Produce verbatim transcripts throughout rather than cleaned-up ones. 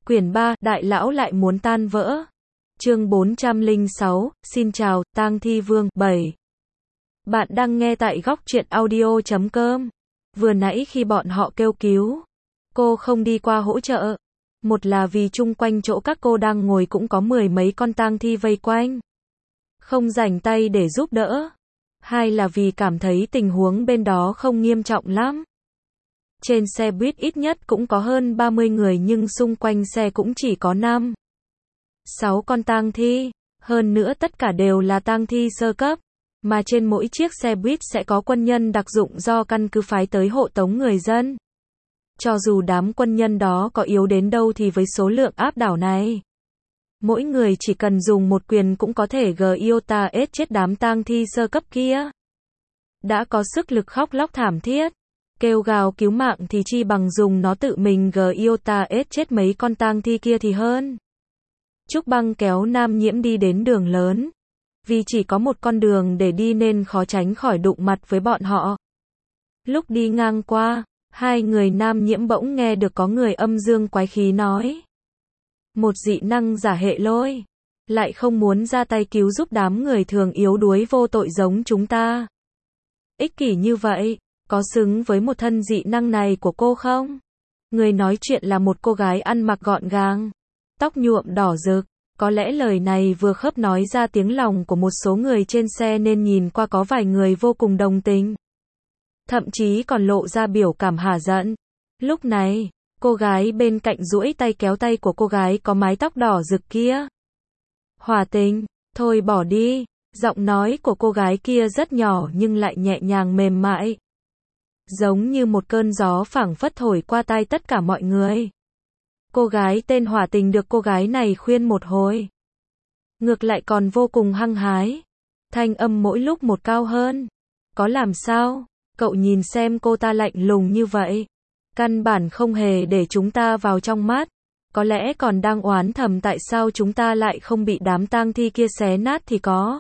Quyển ba, Đại lão lại muốn tan vỡ. Chương bốn trăm lẻ sáu, xin chào, Tang Thi Vương, bảy. Bạn đang nghe tại góc truyện audio chấm com. Vừa nãy khi bọn họ kêu cứu, cô không đi qua hỗ trợ. Một là vì chung quanh chỗ các cô đang ngồi cũng có mười mấy con tang thi vây quanh. Không rảnh tay để giúp đỡ. Hai là vì cảm thấy tình huống bên đó không nghiêm trọng lắm. Trên xe buýt ít nhất cũng có hơn ba mươi người nhưng xung quanh xe cũng chỉ có năm, sáu con tang thi. Hơn nữa tất cả đều là tang thi sơ cấp. Mà trên mỗi chiếc xe buýt sẽ có quân nhân đặc dụng do căn cứ phái tới hộ tống người dân. Cho dù đám quân nhân đó có yếu đến đâu thì với số lượng áp đảo này, mỗi người chỉ cần dùng một quyền cũng có thể giota ết chết đám tang thi sơ cấp kia. Đã có sức lực khóc lóc thảm thiết, kêu gào cứu mạng thì chi bằng dùng nó tự mình giota ết chết mấy con tang thi kia thì hơn. Trúc Băng kéo Nam Nhiễm đi đến đường lớn. Vì chỉ có một con đường để đi nên khó tránh khỏi đụng mặt với bọn họ. Lúc đi ngang qua, hai người Nam Nhiễm bỗng nghe được có người âm dương quái khí nói. Một dị năng giả hệ lôi, lại không muốn ra tay cứu giúp đám người thường yếu đuối vô tội giống chúng ta. Ích kỷ như vậy, có xứng với một thân dị năng này của cô không? Người nói chuyện là một cô gái ăn mặc gọn gàng, tóc nhuộm đỏ rực. Có lẽ lời này vừa khớp nói ra tiếng lòng của một số người trên xe nên nhìn qua có vài người vô cùng đồng tình. Thậm chí còn lộ ra biểu cảm hả giận. Lúc này, cô gái bên cạnh duỗi tay kéo tay của cô gái có mái tóc đỏ rực kia. Hòa Tình, thôi bỏ đi. Giọng nói của cô gái kia rất nhỏ nhưng lại nhẹ nhàng mềm mại. Giống như một cơn gió phảng phất thổi qua tai tất cả mọi người. Cô gái tên Hòa Tình được cô gái này khuyên một hồi, ngược lại còn vô cùng hăng hái. Thanh âm mỗi lúc một cao hơn. Có làm sao? Cậu nhìn xem cô ta lạnh lùng như vậy, căn bản không hề để chúng ta vào trong mắt. Có lẽ còn đang oán thầm tại sao chúng ta lại không bị đám tang thi kia xé nát thì có.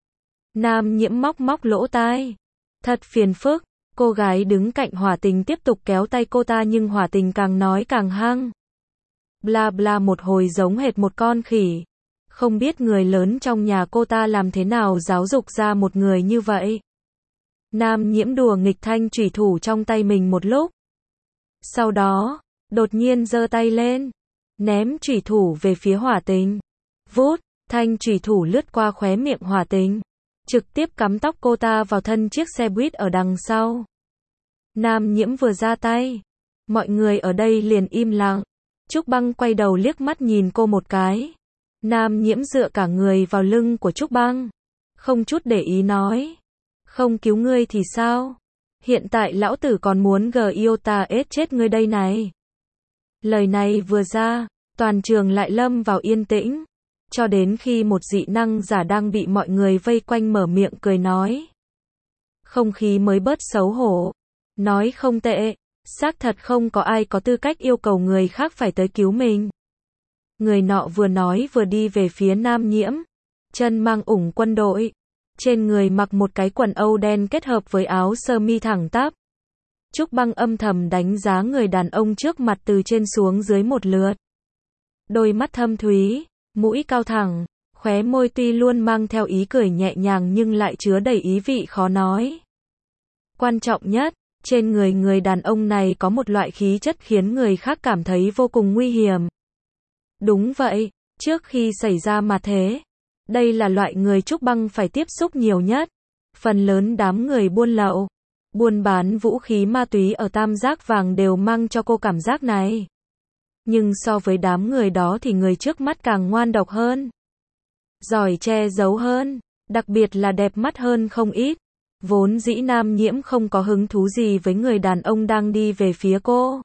Nam Nhiễm móc móc lỗ tai. Thật phiền phức. Cô gái đứng cạnh Hòa Tình tiếp tục kéo tay cô ta nhưng Hòa Tình càng nói càng hăng. Bla bla một hồi giống hệt một con khỉ. Không biết người lớn trong nhà cô ta làm thế nào giáo dục ra một người như vậy. Nam Nhiễm đùa nghịch thanh chủy thủ trong tay mình một lúc. Sau đó, đột nhiên giơ tay lên, ném chủy thủ về phía Hòa Tình. Vút, thanh chủy thủ lướt qua khóe miệng Hòa Tình, trực tiếp cắm tóc cô ta vào thân chiếc xe buýt ở đằng sau. Nam Nhiễm vừa ra tay, mọi người ở đây liền im lặng. Trúc Băng quay đầu liếc mắt nhìn cô một cái. Nam Nhiễm dựa cả người vào lưng của Trúc Băng, không chút để ý nói. Không cứu ngươi thì sao? Hiện tại lão tử còn muốn giota ết chết ngươi đây này. Lời này vừa ra, toàn trường lại lâm vào yên tĩnh. Cho đến khi một dị năng giả đang bị mọi người vây quanh mở miệng cười nói. Không khí mới bớt xấu hổ. Nói không tệ. Xác thật không có ai có tư cách yêu cầu người khác phải tới cứu mình. Người nọ vừa nói vừa đi về phía Nam Nhiễm. Chân mang ủng quân đội. Trên người mặc một cái quần âu đen kết hợp với áo sơ mi thẳng tắp. Trúc Băng âm thầm đánh giá người đàn ông trước mặt từ trên xuống dưới một lượt. Đôi mắt thâm thúy, mũi cao thẳng, khóe môi tuy luôn mang theo ý cười nhẹ nhàng nhưng lại chứa đầy ý vị khó nói. Quan trọng nhất, trên người người đàn ông này có một loại khí chất khiến người khác cảm thấy vô cùng nguy hiểm. Đúng vậy, trước khi xảy ra mà thế, đây là loại người Trúc Băng phải tiếp xúc nhiều nhất. Phần lớn đám người buôn lậu, buôn bán vũ khí ma túy ở Tam Giác Vàng đều mang cho cô cảm giác này. Nhưng so với đám người đó thì người trước mắt càng ngoan độc hơn, giỏi che giấu hơn, đặc biệt là đẹp mắt hơn không ít. Vốn dĩ Nam Nhiễm không có hứng thú gì với người đàn ông đang đi về phía cô.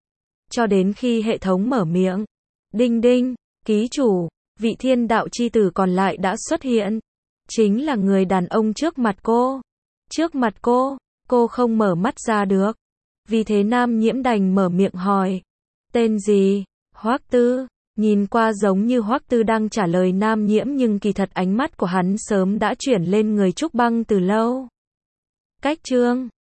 Cho đến khi hệ thống mở miệng. Đinh đinh, ký chủ, vị thiên đạo chi tử còn lại đã xuất hiện. Chính là người đàn ông trước mặt cô. Trước mặt cô, cô không mở mắt ra được. Vì thế Nam Nhiễm đành mở miệng hỏi. Tên gì? Hoắc Tư. Nhìn qua giống như Hoắc Tư đang trả lời Nam Nhiễm nhưng kỳ thật ánh mắt của hắn sớm đã chuyển lên người Trúc Băng từ lâu. Cách chương